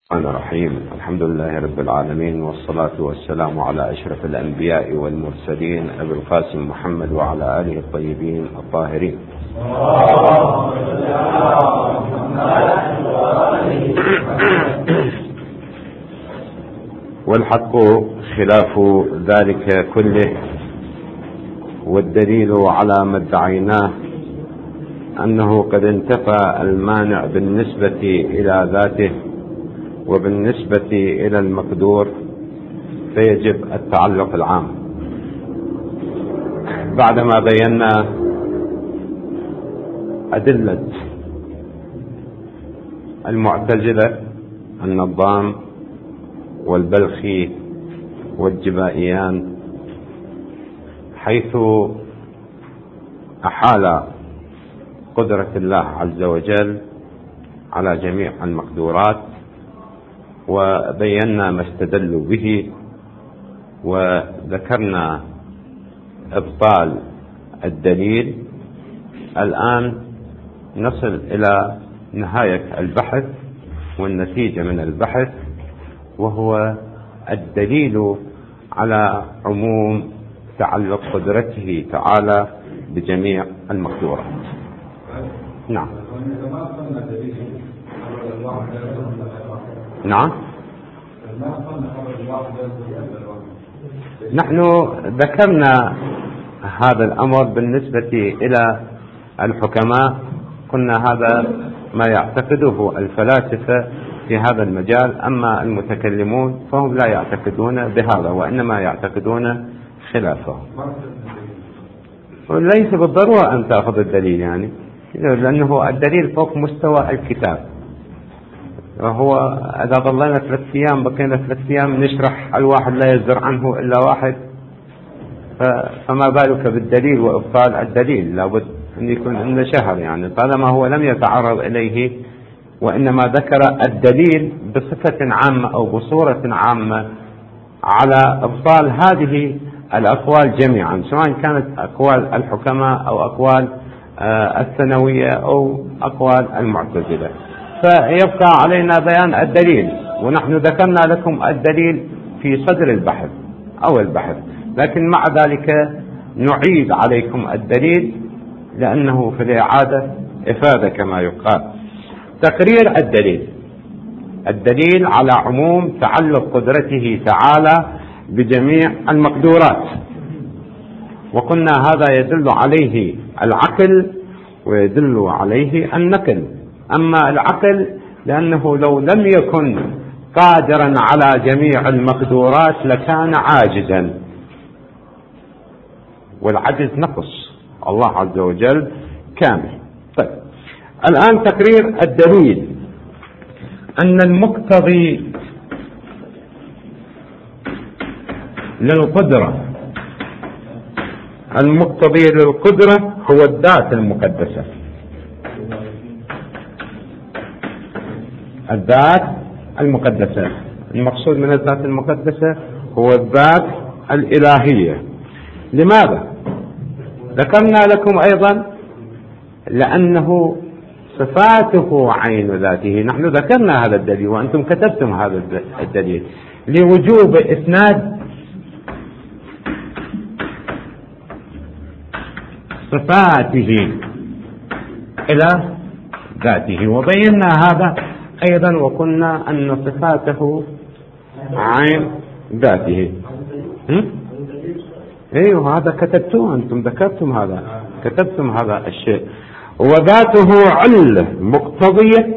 الرحمن الرحيم. الحمد لله رب العالمين، والصلاة والسلام على أشرف الأنبياء والمرسلين أبي القاسم محمد وعلى آله الطيبين الطاهرين. والحق خلاف ذلك كله، والدليل على ما ادعيناه أنه قد انتفى المانع بالنسبة إلى ذاته وبالنسبة إلى المقدور، فيجب التعلق العام. بعدما بينا أدلة المعتزلة النظام والبلخي والجبائيان، حيث أحال قدرة الله عز وجل على جميع المقدورات، وبينا ما استدلوا به، وذكرنا إبطال الدليل. الآن نصل إلى نهاية البحث والنتيجة من البحث، وهو الدليل على عموم تعلق قدرته تعالى بجميع المقدورات. نعم. نعم، نحن ذكرنا هذا الأمر بالنسبة إلى الحكماء، قلنا هذا ما يعتقده الفلاسفة في هذا المجال، أما المتكلمون فهم لا يعتقدون بهذا، وإنما يعتقدون خلافه. وليس بالضرورة أن تأخذ الدليل، يعني لأنه الدليل فوق مستوى الكتاب. وهو إذا ظلنا 3 أيام بقينا 3 أيام نشرح الواحد لا يصدر عنه إلا واحد، فما بالك بالدليل وإبطال الدليل؟ لابد أن يكون عندنا شهر، يعني طالما هو لم يتعرض إليه وإنما ذكر الدليل بصفة عامة أو بصورة عامة على إبطال هذه الأقوال جميعا، سواء كانت أقوال الحكماء أو أقوال الثانوية أو أقوال المعتزلة. فيبقى علينا بيان الدليل، ونحن ذكرنا لكم الدليل في صدر البحث أو البحث، لكن مع ذلك نعيد عليكم الدليل لأنه في الإعادة إفادة كما يقال. تقرير الدليل على عموم تعلق قدرته تعالى بجميع المقدورات، وقلنا هذا يدل عليه العقل ويدل عليه النقل. أما العقل لأنه لو لم يكن قادرا على جميع المقدورات لكان عاجزا، والعجز نقص، الله عز وجل كامل. طيب، الآن تقرير الدليل أن المقتضي للقدرة هو الذات المقدسة. الذات المقدسة، المقصود من الذات المقدسة هو الذات الإلهية. لماذا؟ ذكرنا لكم أيضا لأنه صفاته عين ذاته. نحن ذكرنا هذا الدليل وأنتم كتبتم هذا الدليل لوجوب إسناد صفاته إلى ذاته، وبينا هذا أيضا وقلنا أن صفاته عين ذاته. أيوه، هذا كتبتوه، أنتم ذكرتم هذا، كتبتم هذا الشيء. وذاته علة مقتضية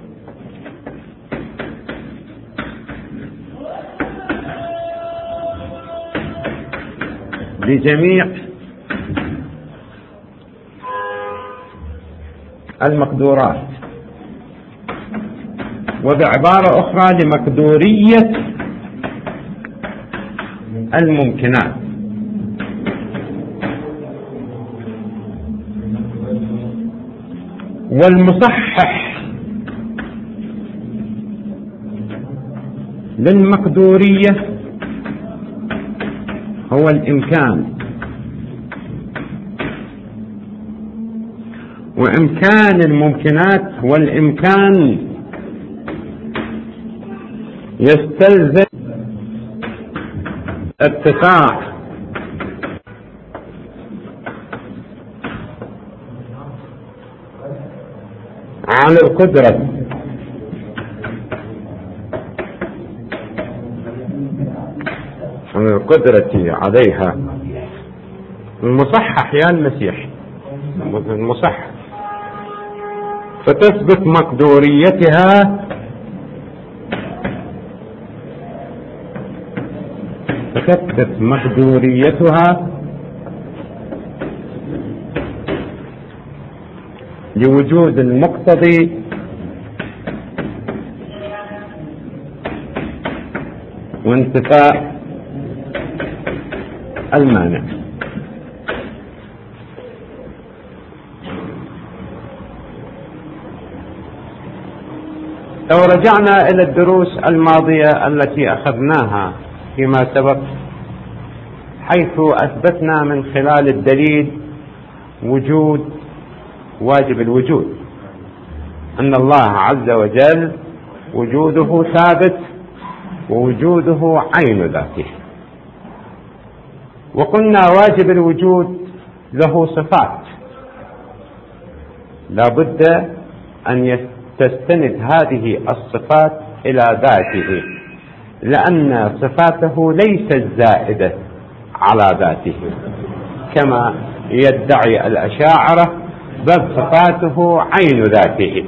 لجميع المقدورات، وبعبارة أخرى لمقدورية الممكنات. والمصحح للمقدورية هو الإمكان، وإمكان الممكنات والإمكان يستلزم ارتفاع عن القدرة عليها. المصحح يا المسيح، المصحح، فتثبت مقدوريتها لوجود المقتضي وانتفاء المانع. لو رجعنا إلى الدروس الماضية التي أخذناها فيما سبق، حيث أثبتنا من خلال الدليل وجود واجب الوجود، أن الله عز وجل وجوده ثابت ووجوده عين ذاته. وقلنا واجب الوجود له صفات لا بد أن تستند هذه الصفات إلى ذاته، لأن صفاته ليست زائدة على ذاته كما يدعي الأشاعرة، بل صفاته عين ذاته،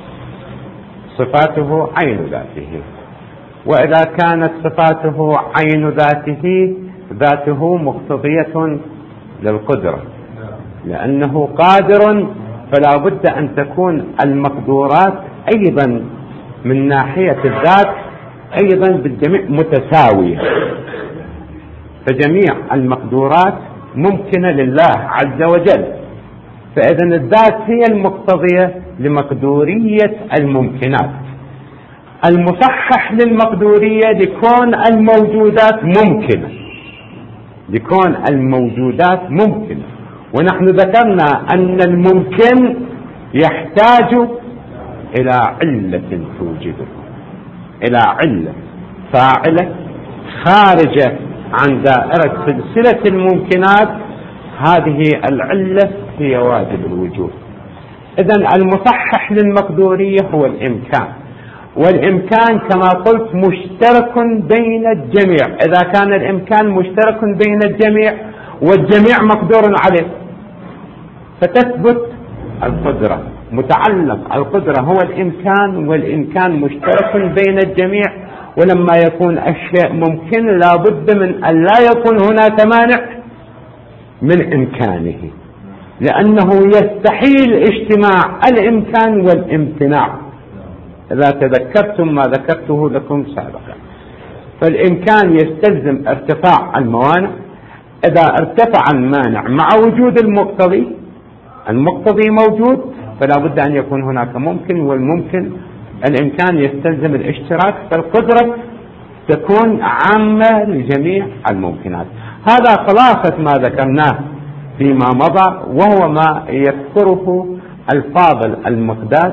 صفاته عين ذاته. وإذا كانت صفاته عين ذاته، ذاته مقتضية للقدرة، لأنه قادر، فلا بد أن تكون المقدورات أيضا من ناحية الذات أيضا بالجميع متساوية، فجميع المقدورات ممكنة لله عز وجل. فإذا الذات هي المقتضية لمقدورية الممكنات. المصحح للمقدورية لكون الموجودات ممكنة، لكون الموجودات ممكنة. ونحن ذكرنا أن الممكن يحتاج إلى علة توجده، إلى علة فاعلة خارجة عن دائرة سلسلة الممكنات. هذه العلة هي واجب الوجود. إذن المصحح للمقدورية هو الإمكان، والإمكان كما قلت مشترك بين الجميع. إذا كان الإمكان مشترك بين الجميع والجميع مقدور عليه، فتثبت القدرة. متعلق القدرة هو الإمكان، والإمكان مشترك بين الجميع. ولما يكون الشيء ممكن لا بد من أن لا يكون هناك مانع من إمكانه، لأنه يستحيل اجتماع الإمكان والامتناع، إذا تذكرتم ما ذكرته لكم سابقا. فالإمكان يستلزم ارتفاع الموانع. إذا ارتفع المانع مع وجود المقتضي موجود، فلا بد أن يكون هناك ممكن، والممكن الإمكان يستلزم الاشتراك، فالقدرة تكون عامة لجميع الممكنات. هذا خلاصة ما ذكرناه فيما مضى، وهو ما يذكره الفاضل المقداد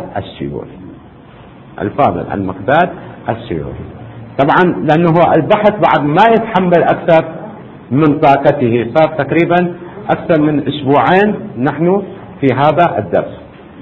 السيوطي. طبعا لأنه البحث بعد ما يتحمل أكثر من طاقته، صار تقريبا أكثر من أسبوعين نحن في هذا الدرس،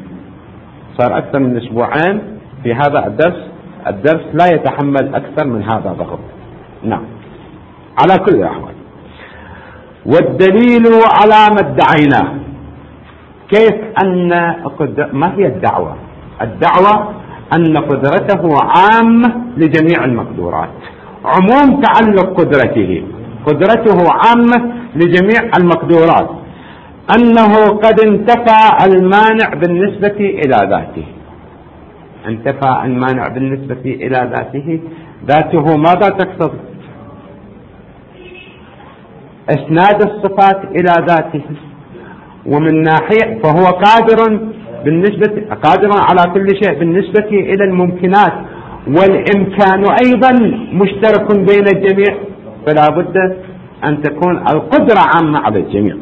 الدرس لا يتحمل أكثر من هذا الضغط. نعم، على كل الأحوال. والدليل على ما ادعيناه. كيف ما هي الدعوة؟ الدعوة أن قدرته عامة لجميع المقدورات، عموم تعلق قدرته عامة لجميع المقدورات، أنه قد انتفى المانع بالنسبة إلى ذاته. انتفى المانع بالنسبة إلى ذاته. ذاته ماذا تقتضي؟ إسناد الصفات إلى ذاته، ومن ناحية فهو قادر على كل شيء بالنسبة إلى الممكنات، والإمكان أيضا مشترك بين الجميع، فلا بد أن تكون القدرة عامة على الجميع.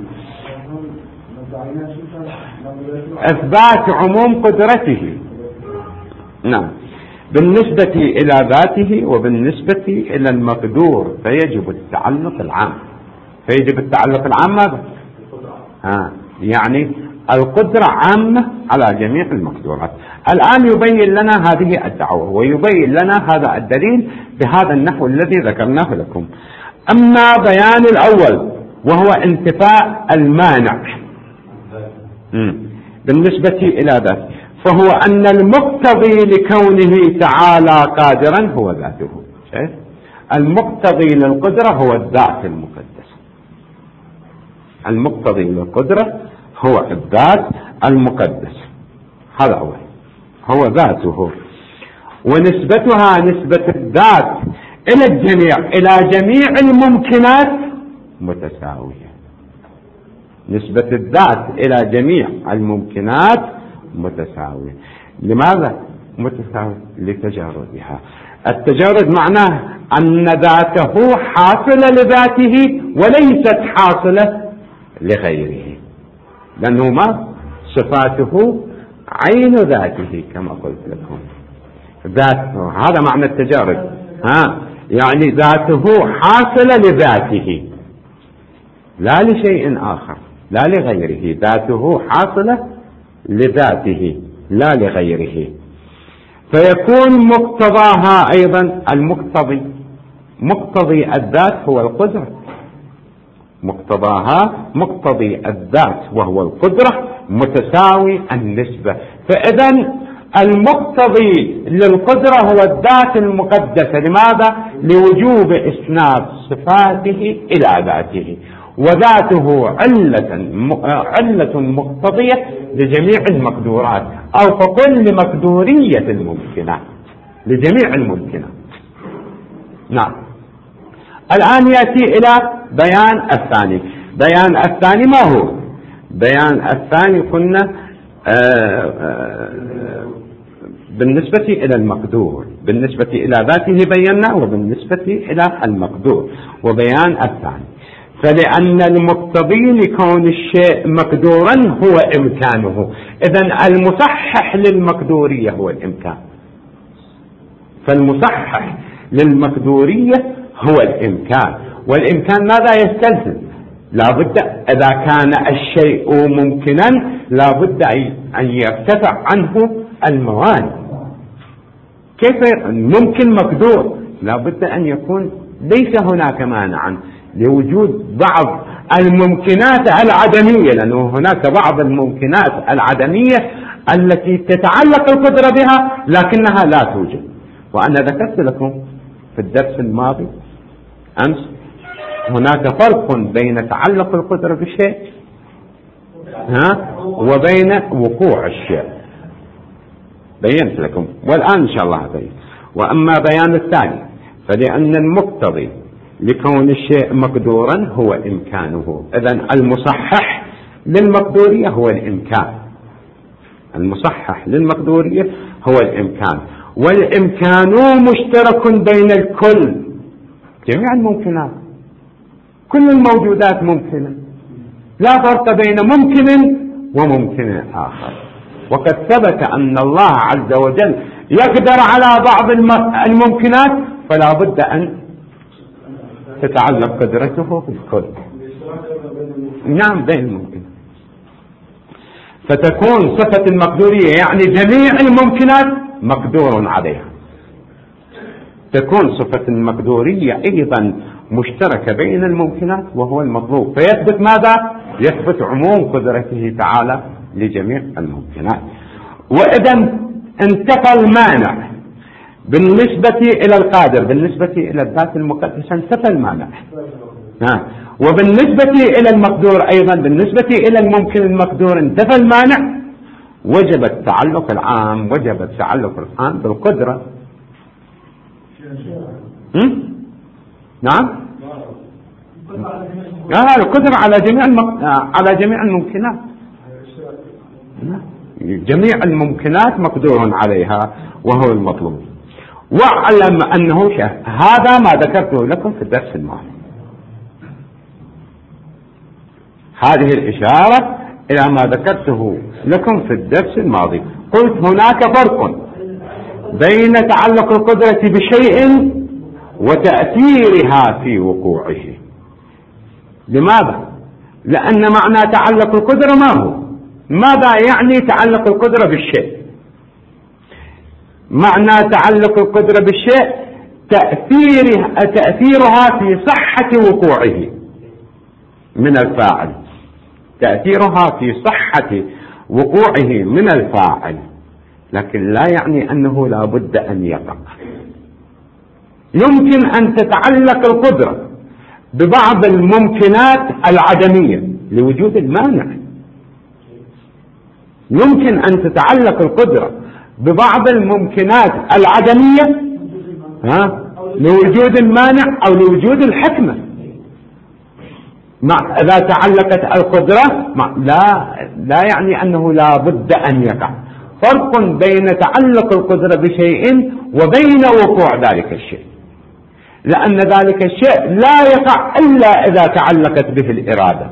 إثبات عموم قدرته. نعم، بالنسبة إلى ذاته وبالنسبة إلى المقدور، فيجب التعلق العام. فيجب التعلق العام ماذا؟ يعني القدرة عامة على جميع المقدورات. الآن يبين لنا هذه الدعوة ويبين لنا هذا الدليل بهذا النحو الذي ذكرناه لكم. أما بيان الأول وهو انتفاء المانع بالنسبة إلى ذاته، فهو أن المقتضي لكونه تعالى قادرا هو ذاته. المقتضي للقدرة هو الذات المقدسة. المقتضي للقدرة هو الذات المقدسة، هذا هو ذاته، ونسبتها نسبة الذات إلى الجميع، إلى جميع الممكنات متساوية. نسبة الذات إلى جميع الممكنات متساوية. لماذا متساوية؟ لتجاردها. التجارد معناه أن ذاته حاصلة لذاته وليست حاصلة لغيره، لأنه ما صفاته عين ذاته كما قلت لكم. ذاته هذا معنى التجارد، يعني ذاته حاصلة لذاته لا لشيء آخر، لا لغيره. ذاته حاصلة لذاته لا لغيره، فيكون مقتضاها أيضا المقتضي. مقتضي الذات هو القدرة، مقتضاها مقتضي الذات وهو القدرة متساوي النسبة. فإذا المقتضي للقدرة هو الذات المقدسة. لماذا؟ لوجوب إسناد صفاته إلى ذاته، وذاته علة مقتضية لجميع المقدورات، أو فقل لمقدورية الممكنات، لجميع الممكنات. نعم. الآن يأتي إلى بيان الثاني. بيان الثاني ما هو؟ بيان الثاني قلنا بالنسبة إلى المقدور، بالنسبة إلى ذاته بينا، وبالنسبة إلى المقدور. وبيان الثاني، فلأن المقتضي لكون الشيء مقدورا هو إمكانه. إذن المصحح للمقدورية هو الإمكان. فالمصحح للمقدورية هو الإمكان. والإمكان ماذا يستلزم؟ لابد إذا كان الشيء ممكنا لابد أن يرتفع عنه الموانع. كيف ممكن مقدور؟ لابد أن يكون ليس هناك مانعا لوجود بعض الممكنات العدمية، لأنه هناك بعض الممكنات العدمية التي تتعلق القدرة بها لكنها لا توجد. وأنا ذكرت لكم في الدرس الماضي أمس هناك فرق بين تعلق القدرة بالشيء وبين وقوع الشيء. بينت لكم، والآن إن شاء الله أبين. وأما بيان الثاني، فلأن المقتضي لكون الشيء مقدورا هو إمكانه. إذن المصحح للمقدورية هو الإمكان. المصحح للمقدورية هو الإمكان، والإمكان مشترك بين الكل، جميع الممكنات، كل الموجودات ممكنة، لا فرق بين ممكن وممكن آخر. وقد ثبت أن الله عز وجل يقدر على بعض الممكنات، فلا بد أن تتعلق قدرته بالكل. نعم، بين الممكن. فتكون صفة المقدورية يعني جميع الممكنات مقدور عليها. تكون صفة المقدورية أيضا مشتركة بين الممكنات وهو المطلوب، فيثبت ماذا؟ يثبت عموم قدرته تعالى لجميع الممكنات. وإذا انتفى المانع بالنسبة إلى القادر، بالنسبة إلى الذات المقدسة انتفى المانع. وبالنسبة إلى المقدور أيضا، بالنسبة إلى الممكن المقدور انتفى المانع. وجب التعلق العام، وجب التعلق العام بالقدرة. نعم، القدرة على جميع الممكنات. جميع الممكنات مقدور عليها وهو المطلوب. واعلم أنه هذا ما ذكرته لكم في الدرس الماضي. هذه الإشارة إلى ما ذكرته لكم في الدرس الماضي. قلت هناك فرق بين تعلق القدرة بشيء وتأثيرها في وقوعه. لماذا؟ لأن معنى تعلق القدرة ما هو؟ ماذا يعني تعلق القدرة بالشيء؟ معنى تعلق القدرة بالشيء تأثيرها في صحة وقوعه من الفاعل، تأثيرها في صحة وقوعه من الفاعل، لكن لا يعني أنه لا بد أن يقع. يمكن أن تتعلق القدرة ببعض الممكنات العدمية لوجود المانع، يمكن أن تتعلق القدرة ببعض الممكنات العدمية لوجود المانع أو لوجود الحكمة. إذا تعلقت القدرة لا يعني أنه لا بد أن يقع. فرق بين تعلق القدرة بشيء وبين وقوع ذلك الشيء، لأن ذلك الشيء لا يقع إلا إذا تعلقت به الإرادة.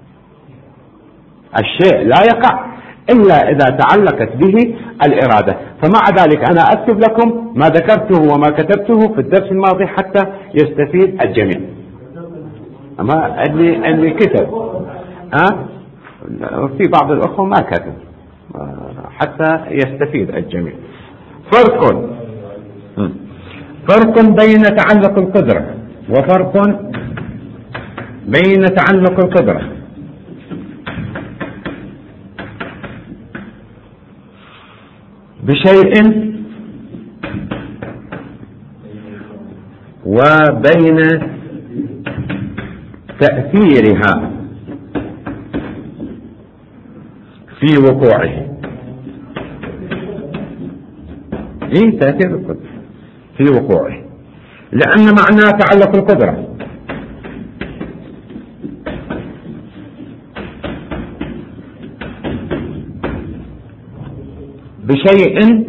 الشيء لا يقع إلا إذا تعلقت به الإرادة. فمع ذلك أنا أكتب لكم ما ذكرته وما كتبته في الدرس الماضي حتى يستفيد الجميع. أما اللي كتب في بعض الأخوة ما كتب حتى يستفيد الجميع. فرق بين تعلق القدرة وفرق بين تعلق القدرة بشيء وبين تأثيرها في وقوعه. تأثير القدرة في وقوعه، لأن معنى تعلق القدرة بشيء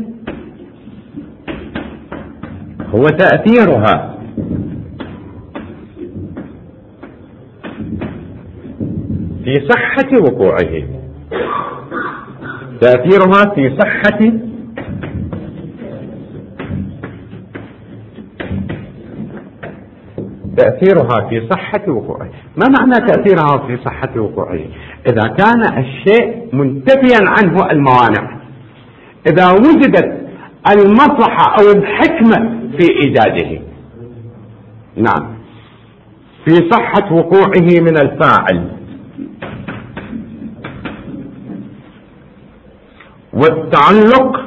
هو تأثيرها في صحة وقوعه، تأثيرها في صحة وقوعه. ما معنى تأثيرها في صحة وقوعه؟ إذا كان الشيء منتفيا عنه الموانع، إذا وجدت المصلحة أو الحكمة في إيجاده، نعم، في صحة وقوعه من الفاعل. والتعلق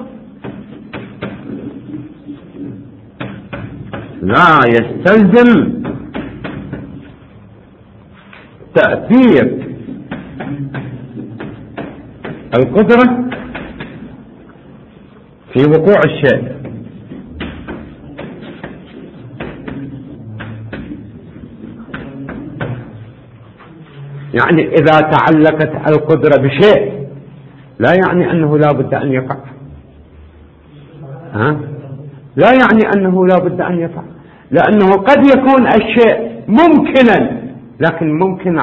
لا يستلزم تأثير القدرة في وقوع الشيء. يعني إذا تعلقت القدرة بشيء لا يعني أنه لا بد أن يقع، لا يعني أنه لا بد أن يقع، لأنه قد يكون الشيء ممكنا لكن ممكن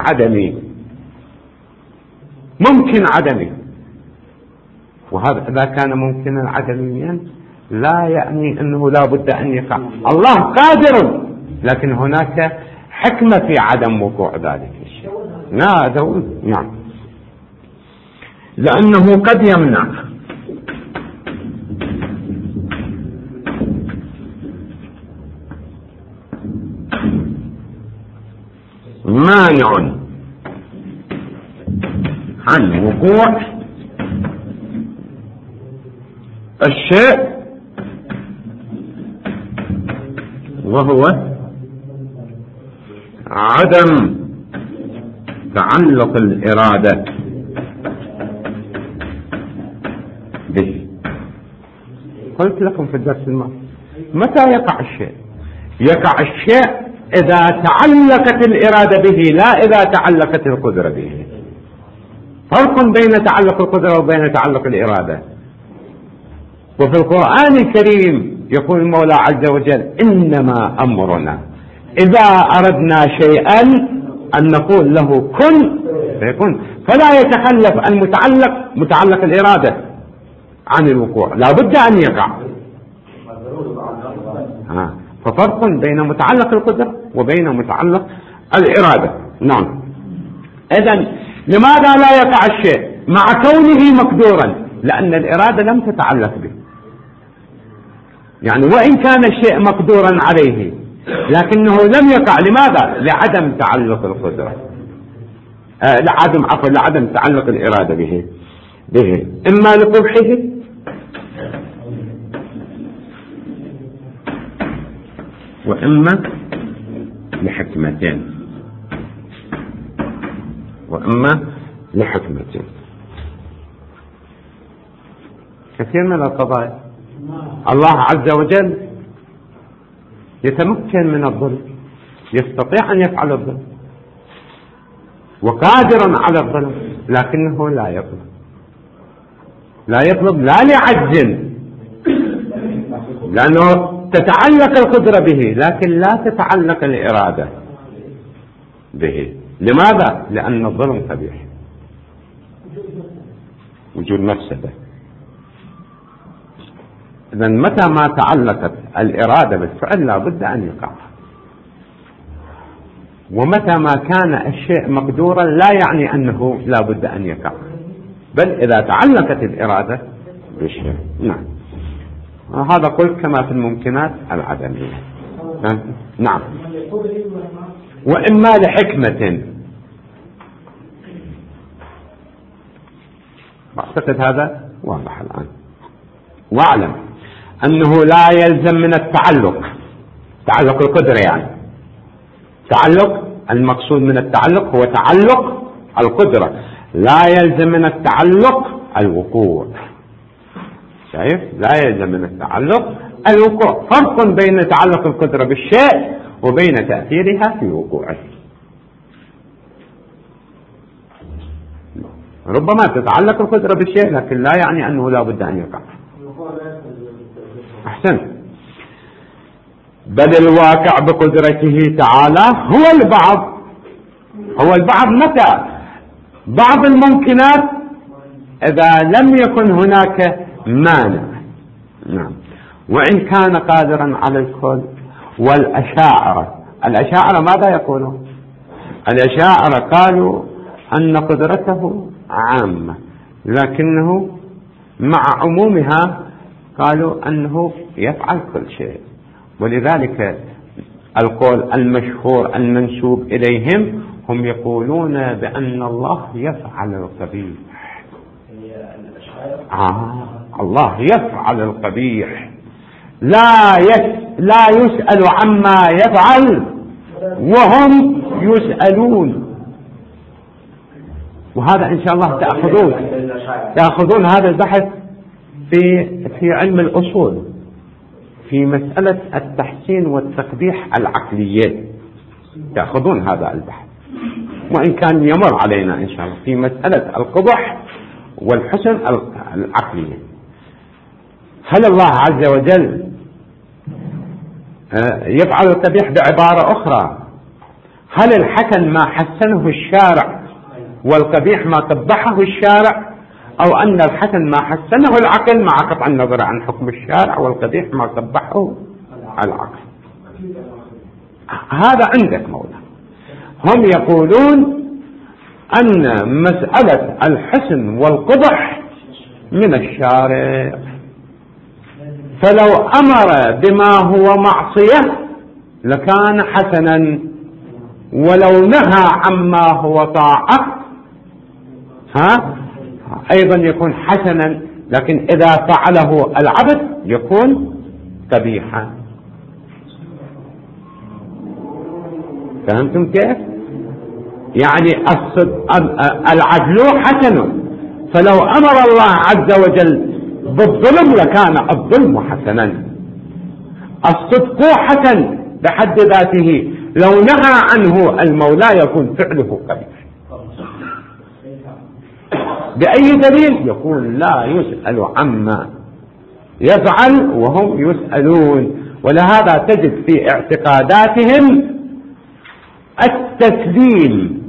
عدمي، وهذا إذا كان ممكنا عدميا لا يعني أنه لا بد أن يقع. الله قادر، لكن هناك حكمة في عدم وقوع ذلك الشيء. نعم، لأنه قد يمنع مانع عن وقوع الشيء، وهو عدم تعلق الإرادة به. قلت لكم في الدرس الماضي متى يقع الشيء؟ يقع الشيء إذا تعلقت الإرادة به، لا إذا تعلقت القدرة به. فرق بين تعلق القدرة وبين تعلق الإرادة. وفي القرآن الكريم يقول المولى عز وجل: إنما أمرنا إذا أردنا شيئا أن نقول له كن فيكون. فلا يتخلف المتعلق متعلق الإرادة عن الوقوع، لا بد أن يقع. ففرق بين متعلق القدرة وبين متعلق الإرادة. نعم. إذن لماذا لا يقع الشيء مع كونه مقدورا؟ لأن الإرادة لم تتعلق به. يعني وإن كان الشيء مقدورا عليه لكنه لم يقع. لماذا؟ لعدم تعلق القدرة، لعدم تعلق الإرادة به إما لقبحه وإما لحكمتين كثير من القضايا الله عز وجل يتمكن من الظلم، يستطيع أن يفعل الظلم وقادر على الظلم، لكنه لا يطلب لا لعجز، لأنه تتعلق القدرة به لكن لا تتعلق الإرادة به. لماذا؟ لأن الظلم قبيح، وجود مفسدة. إذن متى ما تعلقت الإرادة بالفعل لا بد أن يقع، ومتى ما كان الشيء مقدورا لا يعني أنه لا بد أن يقع، بل إذا تعلقت الإرادة بالشيء. نعم. هذا قلت كما في الممكنات العدمية. نعم. وإما لحكمة. أعتقد هذا واضح الآن. واعلم أنه لا يلزم من تعلق القدرة، يعني تعلق المقصود من التعلق هو تعلق القدرة، لا يلزم من التعلق الوقوع. شايف؟ لا يلزم من التعلق الوقوع. فرق بين تعلق القدرة بالشيء وبين تأثيرها في وقوعه. ربما تتعلق القدرة بالشيء لكن لا يعني أنه لا بد أن يقع. أحسن. بل الواقع بقدرته تعالى هو البعض متى؟ بعض الممكنات إذا لم يكن هناك مانع. نعم. وإن كان قادرا على الكل. والأشاعرة ماذا يقولون؟ الأشاعرة قالوا أن قدرته عامة، لكنه مع عمومها قالوا أنه يفعل كل شيء، ولذلك القول المشهور المنسوب إليهم هم يقولون بأن الله يفعل القبيح. الله يفعل القبيح، لا يسأل عما يفعل وهم يسألون. وهذا إن شاء الله تأخذون هذا البحث في علم الأصول في مسألة التحسين والتقبيح العقليين، تأخذون هذا البحث، وإن كان يمر علينا إن شاء الله في مسألة القبح والحسن العقليين. هل الله عز وجل يفعل القبيح؟ بعبارة أخرى، هل الحسن ما حسنه الشارع والقبيح ما قبحه الشارع، أو أن الحسن ما حسنه العقل مع قطع النظر عن حكم الشارع والقبيح ما قبحه العقل؟ هذا عندك موضوع. هم يقولون أن مسألة الحسن والقبح من الشارع، فلو أمر بما هو معصية لكان حسنا، ولو نهى عما هو طاعة أيضا يكون حسنا، لكن إذا فعله العبد يكون قبيحا. فهمتم كيف؟ يعني العدل حسن، فلو أمر الله عز وجل بالظلم لكان الظلم حسنا. الصدق حسن بحد ذاته، لو نهى عنه المولى يكون فعله قبيح. بأي دليل؟ يقول لا يسأل عما يفعل وهم يسألون. ولهذا تجد في اعتقاداتهم التسليم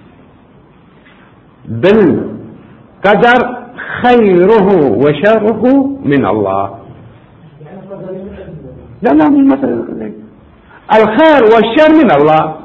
بالقدر خيره وشره من الله. لا مو مثل الخير والشر من الله.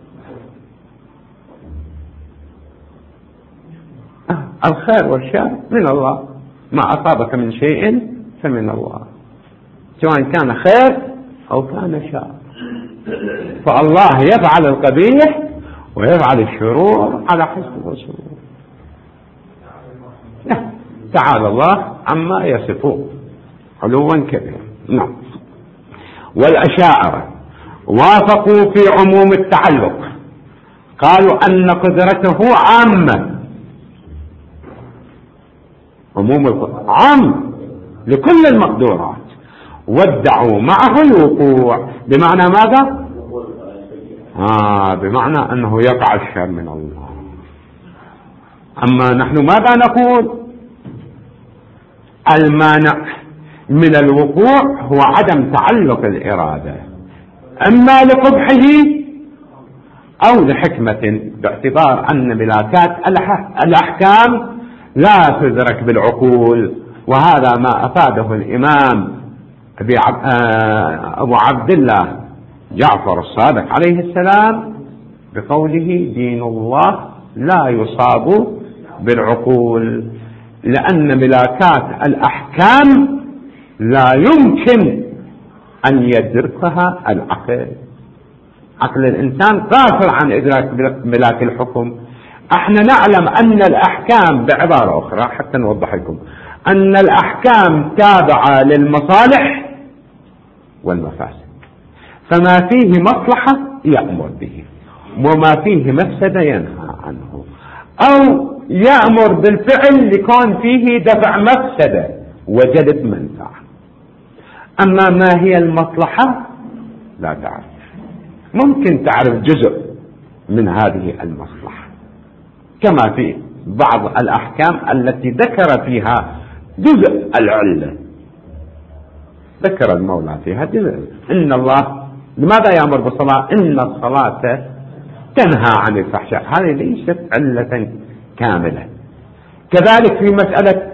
الخير والشر من الله، ما أصابك من شيء فمن الله، سواء كان خير أو كان شر. فالله يفعل القبيح ويفعل الشرور على حسب الشرور. تعالى الله عما يصفون علوا كبيرا. نعم. والأشاعرة وافقوا في عموم التعلق، قالوا أن قدرته عامة، عموم القدرة عام لكل المقدورات، وادعوا معه الوقوع. بمعنى ماذا؟ بمعنى أنه يقع الشر من الله. أما نحن ماذا نقول؟ المانع من الوقوع هو عدم تعلق الإرادة، أما لقبحه أو لحكمة، باعتبار أن ملاكات الأحكام لا تدرك بالعقول. وهذا ما أفاده الإمام أبو عبد الله جعفر الصادق عليه السلام بقوله: دين الله لا يصاب بالعقول، لأن ملاكات الأحكام لا يمكن أن يدركها العقل. عقل الإنسان قاصر عن إدراك ملاك الحكم. احنا نعلم أن الأحكام، بعبارة أخرى حتى نوضح لكم، أن الأحكام تابعة للمصالح والمفاسد، فما فيه مصلحة يأمر به، وما فيه مفسدة ينهى عنه، أو يأمر بالفعل لكون فيه دفع مفسدة وجلب منفعة. أما ما هي المصلحة لا تعرف. ممكن تعرف جزء من هذه المصلحة، كما في بعض الأحكام التي ذكر فيها جزء العلة، ذكر المولى فيها جزء. إن الله لماذا يأمر بالصلاة؟ إن الصلاة تنهى عن الفحشاء. هذه ليست علة كاملة. كذلك في مسألة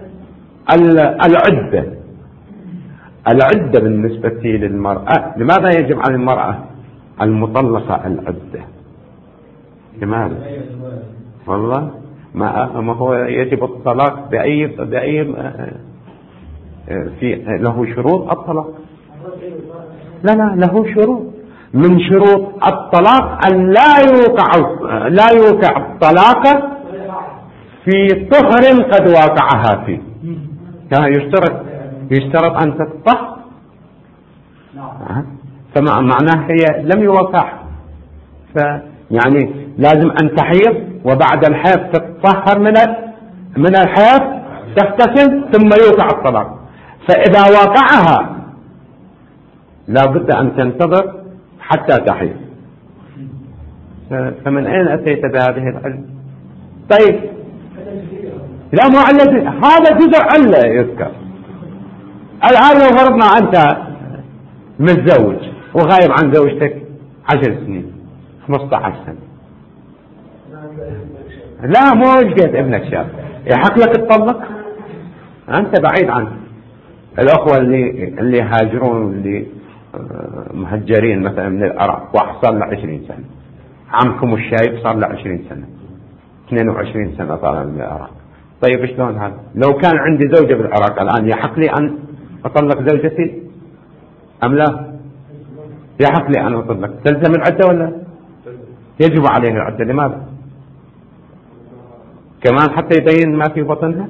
العدة بالنسبة للمرأة، لماذا يجب على المرأة المطلقة العدة؟ لماذا؟ والله ما هو يجب الطلاق بأي في له شروط الطلاق؟ لا له شروط. من شروط الطلاق أن لا يوقع الطلاق في طهر قد واقعها فيه. يشترط أن تطهر، فما معناه هي لم يوقع، يعني لازم أن تحيض وبعد الحيض تتطهر من الحيض، تغتسل ثم يوقع الطلاق. فإذا واقعها لا بد أن تنتظر حتى تحيض. فمن أين أتيت بهذه العلة؟ طيب لا مو علة، هذا جزء علة يذكر. الآن لو فرضنا أنت متزوج وغايب عن زوجتك 10 سنين 15 سنة، لا مو وجدت ابنك شاب، يحق لك تطلق؟ أنت بعيد عنه. الأخوة اللي هاجرون، اللي مهجرين مثلا من العراق، واحد صار له 20 سنة، عمكم الشايب صار له 20 سنة 22 سنة طالع من العراق. طيب شلون هذا؟ لو كان عندي زوجة بالعراق الآن يحق لي أن أطلق زوجتي أم لا؟ يحق لي أن أطلق. تلزم العدة ولا يجب عليه العدة؟ لماذا؟ كمان حتى يبين ما في بطنها؟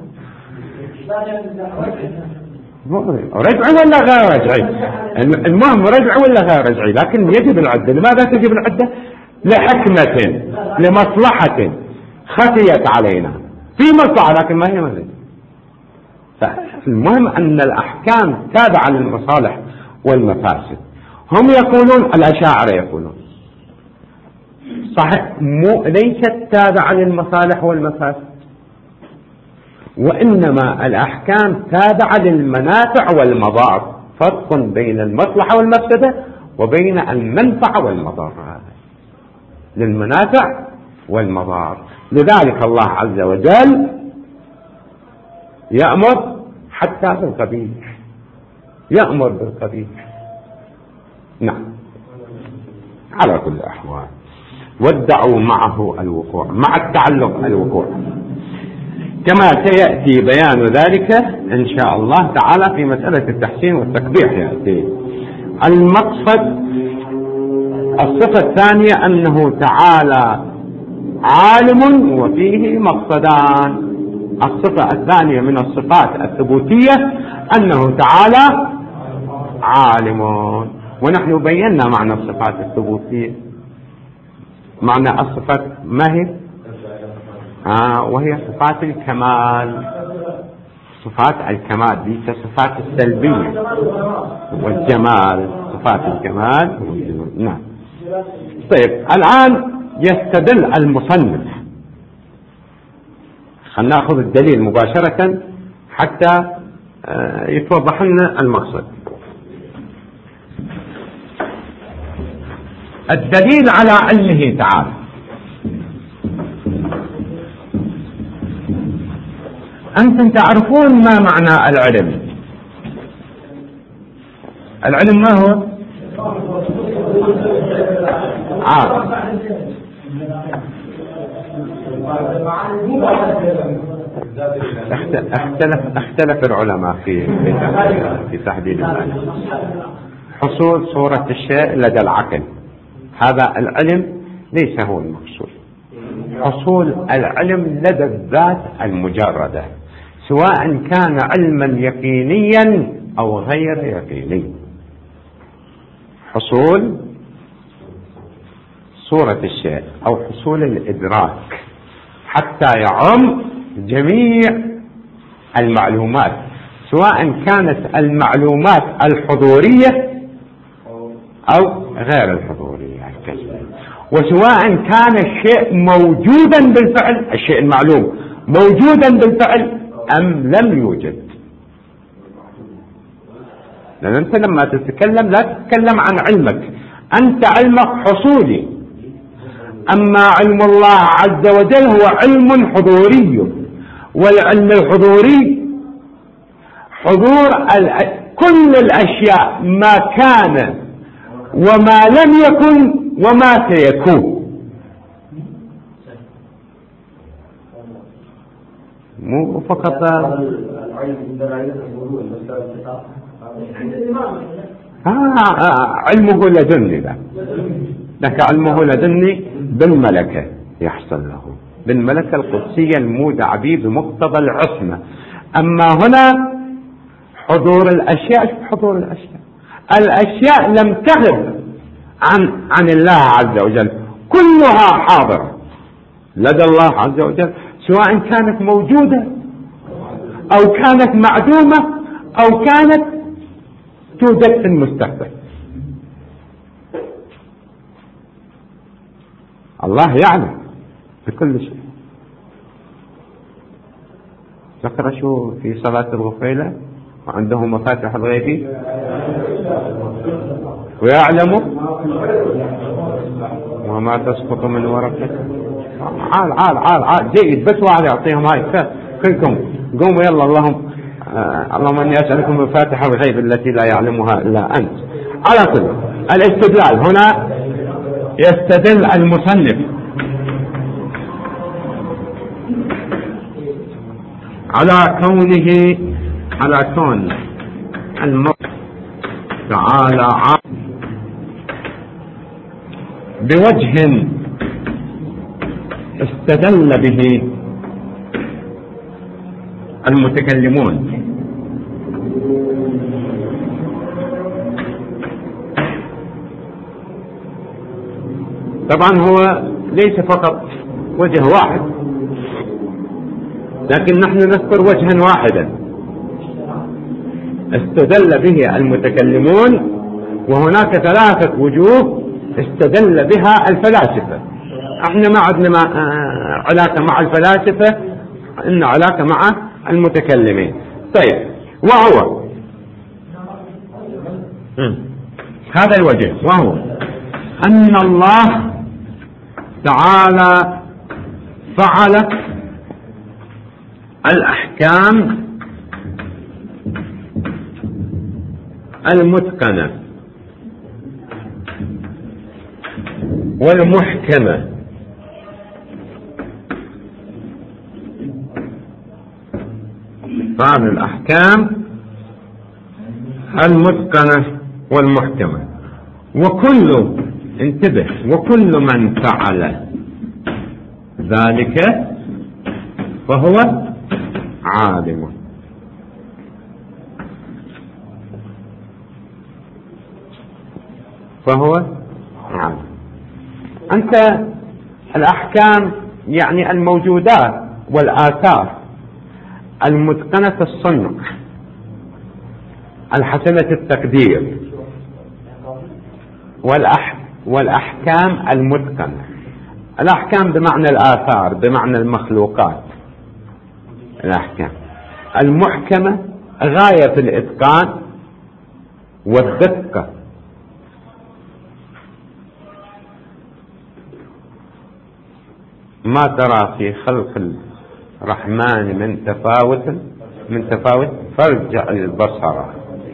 رجعي ولا غير رجعي؟ المهم رجعي ولا غير رجعي، لكن يجب العدة. لماذا تجب العدة؟ لحكمة، لمصلحة خفيت علينا، في مصلحة لكن ما هي مزيد. فالمهم أن الأحكام تابعة للمصالح والمفاسد. هم يقولون، الأشاعرة يقولون صحيح ليست تابعة للمصالح والمفاسد، وإنما الأحكام تابعة للمنافع والمضار. فرق بين المصلحة والمفسدة وبين المنفعة والمضار، للمنافع والمضار. لذلك الله عز وجل يأمر حتى بالقبيح، يأمر بالقبيح. نعم على كل الأحوال. وادعوا معه الوقوع، مع التعلق الوقوع، كما سيأتي بيان ذلك إن شاء الله تعالى في مسألة التحسين والتقبيح يأتي. المقصد الصفة الثانية أنه تعالى عالم وفيه مقصدان. الصفة الثانية من الصفات الثبوتية أنه تعالى عالم، ونحن بينا معنى الصفات الثبوتية. معنى الصفات ما هي؟ وهي صفات الكمال. صفات الكمال دي صفات السلبية والجمال، صفات الكمال والجمال. نعم. طيب الآن يستدل المصنف، خلنا نأخذ الدليل مباشرة حتى يتوضح لنا المقصد. الدليل على علمه تعالى. أنتم تعرفون ما معنى العلم؟ العلم ما هو؟ اختلف العلماء في تحديد العلم. حصول صورة الشيء لدى العقل، هذا العلم ليس هو المقصود. حصول العلم لدى الذات المجردة، سواء كان علما يقينيا أو غير يقيني. حصول صورة الشيء أو حصول الإدراك حتى يعم جميع المعلومات، سواء كانت المعلومات الحضورية أو غير الحضورية، وسواء كان الشيء موجودا بالفعل، الشيء المعلوم موجودا بالفعل أم لم يوجد. لأن أنت لما تتكلم لا تتكلم عن علمك، أنت علمك حصولي، أما علم الله عز وجل هو علم حضوري، والعلم الحضوري حضور كل الأشياء، ما كان وما لم يكن وما سيكون. مو فقط علمه لدني، لك علمه لدني بالملكة يحصل له، بالملكة القدسية المودع به بمقتضى العصمة. أما هنا حضور الأشياء، حضور الأشياء لم تغب عن الله عز وجل، كلها حاضرة لدى الله عز وجل، سواء كانت موجودة أو كانت معدومة أو كانت توجد في المستقبل. الله يعلم بكل شيء. ذكر شو في صلاة الغفيلة وعنده مفاتح الغيب ويعلم وما تسقط من ورقة. عال جيد، بس واحد يعطيهم هاي. كلكم قوموا يلا، اللهم اني اسالكم مفاتح الغيب التي لا يعلمها الا انت. على كل الاستدلال هنا يستدل المصنف على كون المولى تعالى بوجه استدل به المتكلمون. طبعا هو ليس فقط وجه واحد، لكن نحن نذكر وجها واحدا استدل به المتكلمون، وهناك 3 وجوه استدل بها الفلاسفة. احنا ما عندنا علاقة مع الفلاسفة، إن علاقة مع المتكلمين. طيب، وهو هذا الوجه، وهو أن الله تعالى فعل الأحكام المتقنة والمحكمة. بعض الأحكام المتقنة والمحكمة. وكل، انتبه، وكل من فعل ذلك فهو عالم. فهو عالم. أنت الأحكام يعني الموجودات والآثار المتقنة الصنع الحسنة التقدير والأحكام المتقنة. الأحكام بمعنى الآثار، بمعنى المخلوقات. الأحكام المحكمة غاية الإتقان والدقة. ما ترى في خلق الرحمن من تفاوت فارجع البصر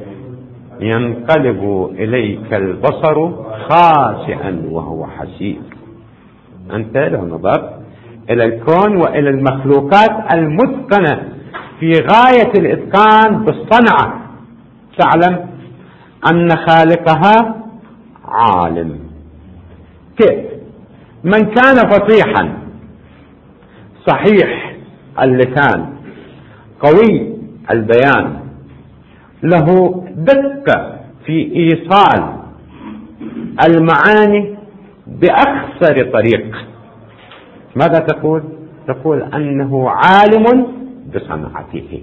ينقلب إليك البصر خاسئا وهو حسير. أنت لو نظرت إلى الكون وإلى المخلوقات المتقنة في غاية الإتقان بالصنعة تعلم أن خالقها عالم. كيف؟ من كان فصيحا صحيح اللسان قوي البيان له دقة في إيصال المعاني بأخسر طريق، ماذا تقول؟ تقول أنه عالم بصنعته.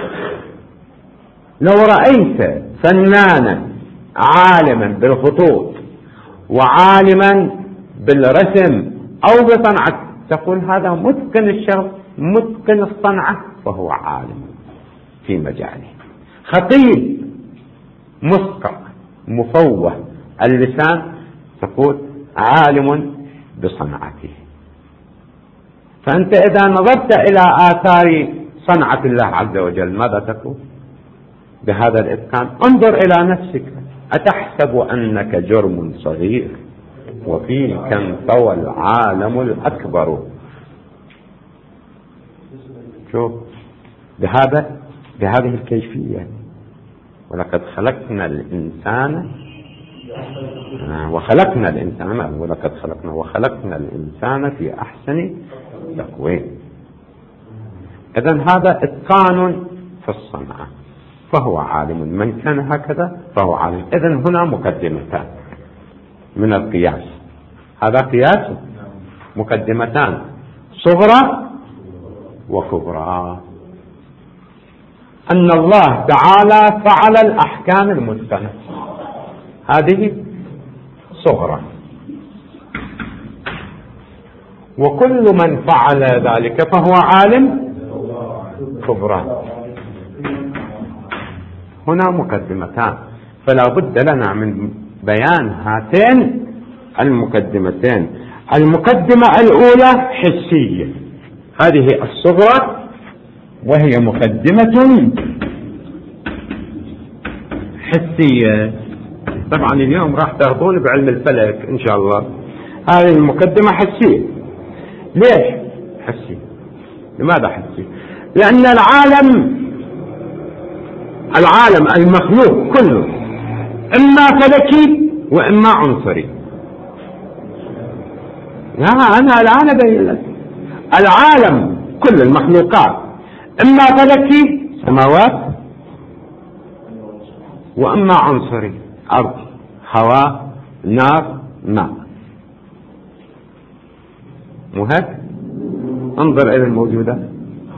لو رأيت فنانا عالما بالخطوط وعالما بالرسم أو بصنعة تقول هذا متقن الشغل، متقن الصنعة، فهو عالم في مجاله. خطيب مسقط مفوه اللسان تقول عالم بصنعته. فأنت إذا نظرت إلى آثار صنعة الله عز وجل ماذا تقول؟ بهذا الإتقان انظر إلى نفسك، أتحسب أنك جرم صغير وفيك انطوى العالم الأكبر؟ شوف بهذه الكيفية. ولقد خلقنا الإنسان وخلقنا الإنسان في أحسن تقويم. إذن هذا إتقان في الصنعة فهو عالم. من كان هكذا فهو عالم. إذن هنا مقدمتان من القياس. هذا قياس مقدمتان صغرى وكبرى. أن الله تعالى فعل الأحكام المتقنة هذه صغرى، وكل من فعل ذلك فهو عالم كبرى. هنا مقدمتان، فلا بد لنا من بيان هاتين المقدمتين. المقدمة الأولى حسية، هذه الصغرى، وهي مقدمة حسية. طبعا اليوم راح تاخذون بعلم الفلك إن شاء الله. هذه المقدمة حسية. ليش حسية؟ لماذا حسية؟ لأن العالم المخلوق كله إما فلكي وإما عنصري. أنا الآن أبين لك العالم كل المخلوقات إما فلكي سماوات وإما عنصري أرض هواء نار ماء. وهيك انظر إلى الموجودات.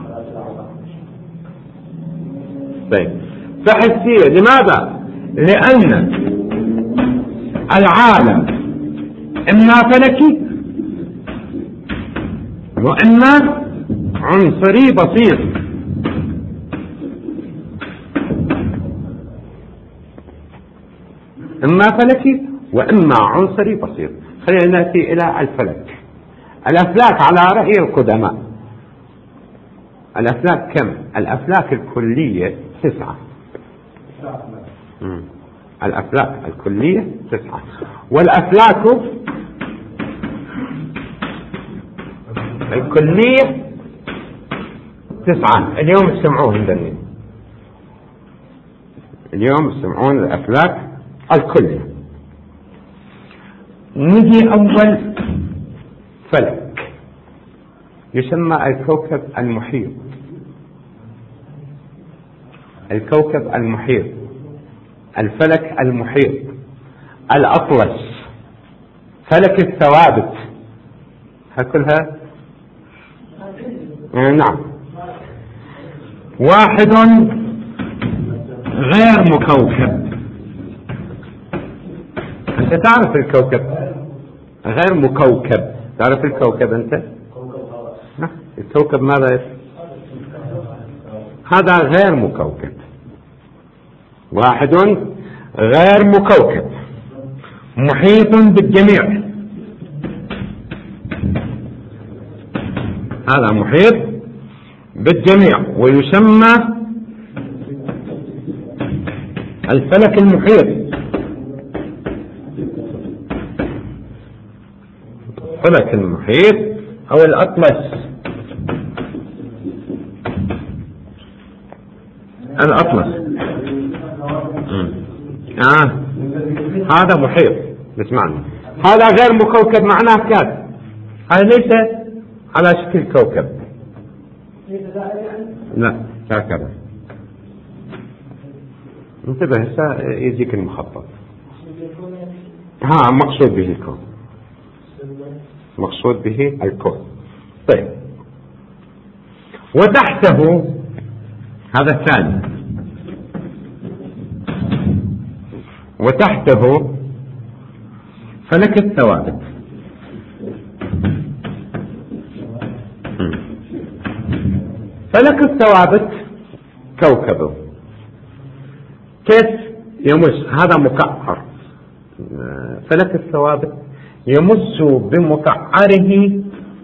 طيب فحسية لماذا؟ لأن العالم إما فلكي وإما عنصري بسيط. إما فلكي وإما عنصري بسيط. خلينا نأتي إلى الفلك. الأفلاك على رأي القدماء، الأفلاك كم؟ الأفلاك الكلية 9. الأفلاك الكلية 9، والأفلاك الكلية 9 اليوم تسمعوه عندنا، اليوم تسمعون الأفلاك الكلية. نجي أول فلك يسمى الكوكب المحيط. الكوكب المحيط، الفلك المحيط، الأطلس، فلك الثوابت، هكلها نعم. واحد غير مكوكب. أنت تعرف الكوكب غير مكوكب، تعرف الكوكب أنت؟ الكوكب ماذا؟ هذا غير مكوكب. واحد غير مكوكب محيط بالجميع، هذا محيط بالجميع ويسمى الفلك المحيط. الفلك المحيط أو الأطلس. الأطلس هذا محيط، اسمعني، هذا غير مكوكب معناه كذا، هذا ليس على شكل كوكب، لا هكذا. انتبه هسه يجيك المخطط. مقصود به الكون، مقصود به الكون. طيب، وتحته هذا الثاني، وتحته فلك الثوابت. فلك الثوابت كوكبه كيف يمس، هذا مكعر. فلك الثوابت يمس بمكعره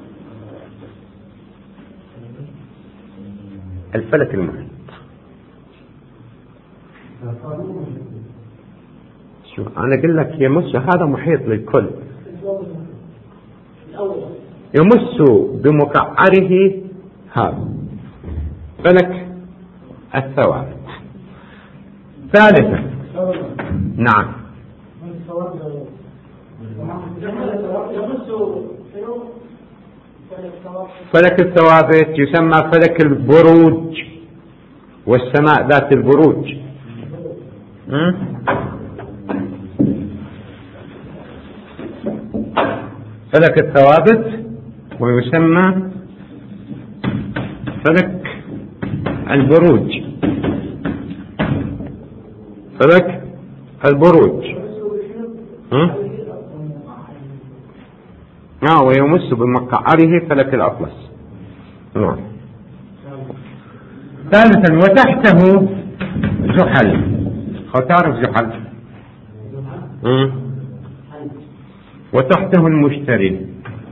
الفلك المحيط. شو أنا أقول لك يمس، هذا محيط للكل، يمس بمكعره هذا فلك الثوابت. ثالثا نعم، فلك الثوابت يسمى فلك البروج، والسماء ذات البروج. فلك الثوابت ويسمى فلك البروج، فلك البروج. ويمس بمقعره فلك الأطلس. ثالثا وتحته زحل. تعرف زحل؟ وتحته المشتري.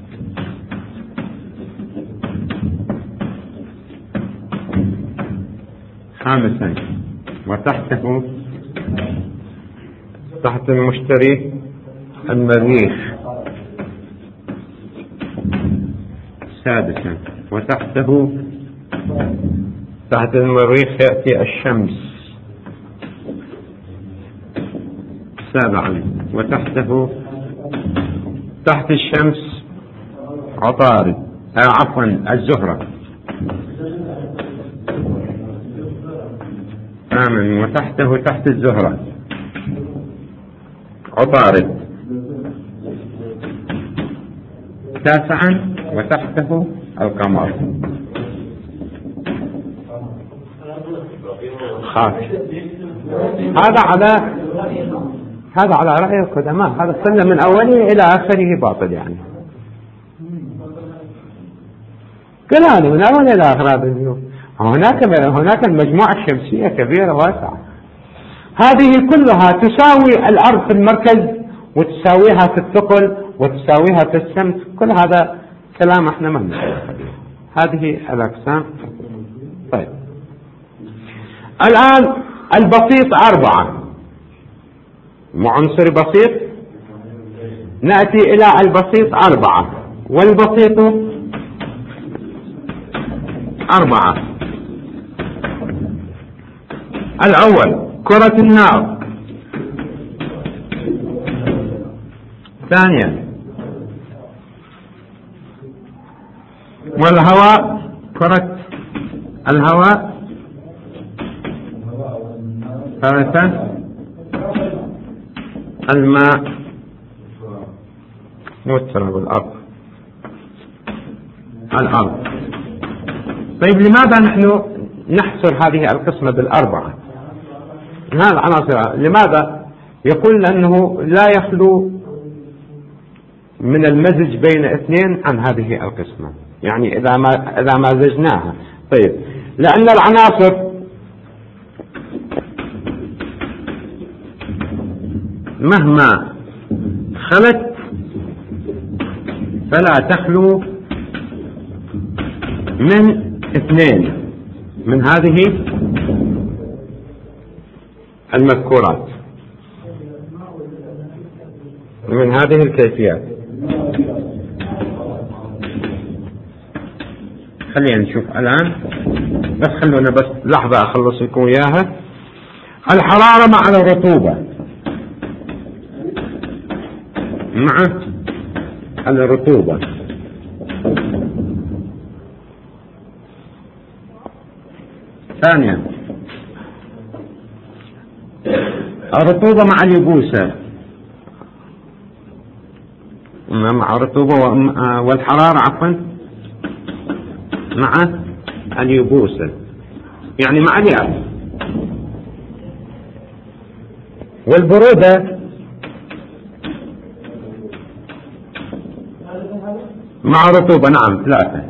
خامسا وتحته، تحت المشتري المريخ. سادسا وتحته، تحت المريخ يأتي الشمس. سابعا وتحته، تحت الشمس عطارد، عفوا الزهرة. ثامنا وتحته، تحت الزهرة عطارد. تاسعا وتحته القمر. هذا على رأي القدماء، هذا السنة من أوله إلى آخره باطل يعني، كلام من أوله إلى آخره. هناك المجموعة الشمسية كبيرة واسعة، هذه كلها تساوي الأرض في المركز وتساويها في الثقل وتساويها في الشمس. كل هذا كلام احنا ما نعرفه. هذه الأقسام. طيب، الآن البسيط 4، عنصر بسيط. نأتي إلى البسيط 4، والبسيط 4. الأول كرة النار. ثانيا والهواء، كرة الهواء. ثالثا الماء والتراب والأرض. الأرض. طيب لماذا نحن نحصر هذه القسمة بالأربعة؟ هذه العناصر لماذا؟ يقول لأنه لا يخلو من المزج بين اثنين عن هذه القسمة، يعني إذا ما زجناها. طيب لأن العناصر مهما خلت فلا تخلو من اثنين من هذه المذكورات، من هذه الكيفيات. خلينا نشوف الآن، بس خلونا بس لحظة أخلص لكم إياها. الحرارة مع الرطوبة، مع الرطوبة. ثانيا الرطوبة مع اليبوسة، مع الرطوبة والحرارة عفوا مع اليبوسة، يعني مع اليابس. والبرودة مع رطوبة، نعم 3.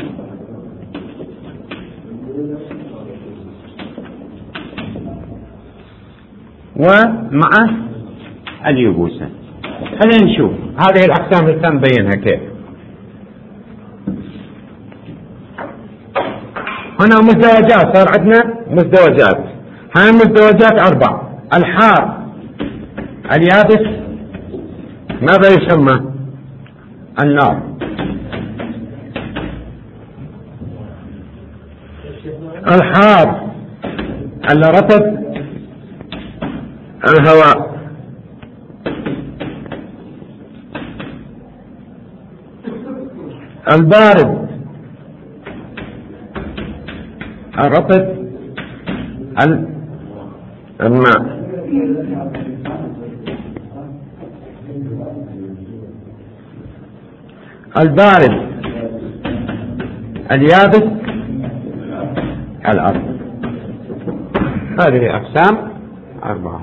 ومع اليبوسة. خلينا نشوف هذه الأقسام اللي نبينها كيف. هنا مزدوجات، صار عندنا مزدوجات. هاي المزدوجات 4. الحار اليابس ماذا يسمى؟ النار. الحار الرطب الهواء. البارد الرطب الماء. البارد اليابس الأرض. هذه أقسام 4.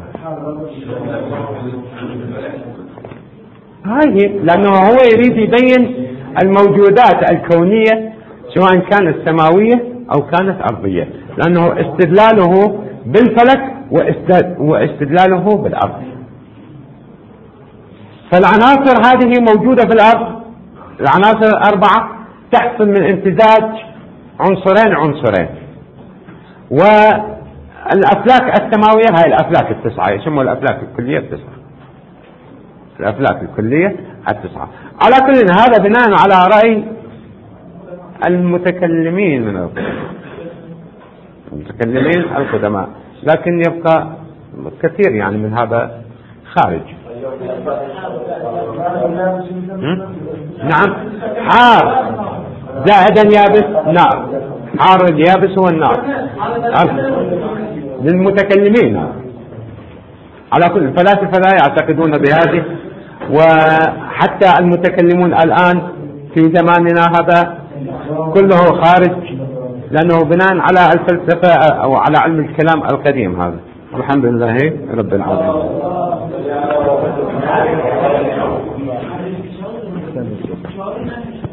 هذه لأنه هو يريد يبين الموجودات الكونية سواء كانت سماوية أو كانت أرضية، لأنه استدلاله بالفلك واستدلاله بالأرض. فالعناصر هذه موجودة في الأرض، العناصر 4 تحصل من امتزاج عنصرين. والأفلاك السماوية هاي الأفلاك 9 يسموا الأفلاك الكلية 9. الأفلاك الكلية 9. على كل هذا بناء على رأي المتكلمين من المتكلمين القدماء، لكن يبقى كثير يعني من هذا خارج. نعم، حار زائدا يابس نار. حار اليابس هو النار للمتكلمين. على كل الفلاسفة لا يعتقدون بهذه، وحتى المتكلمون الآن في زماننا هذا كله خارج، لأنه بناء على الفلسفة أو على علم الكلام القديم هذا. الحمد لله رب العالمين.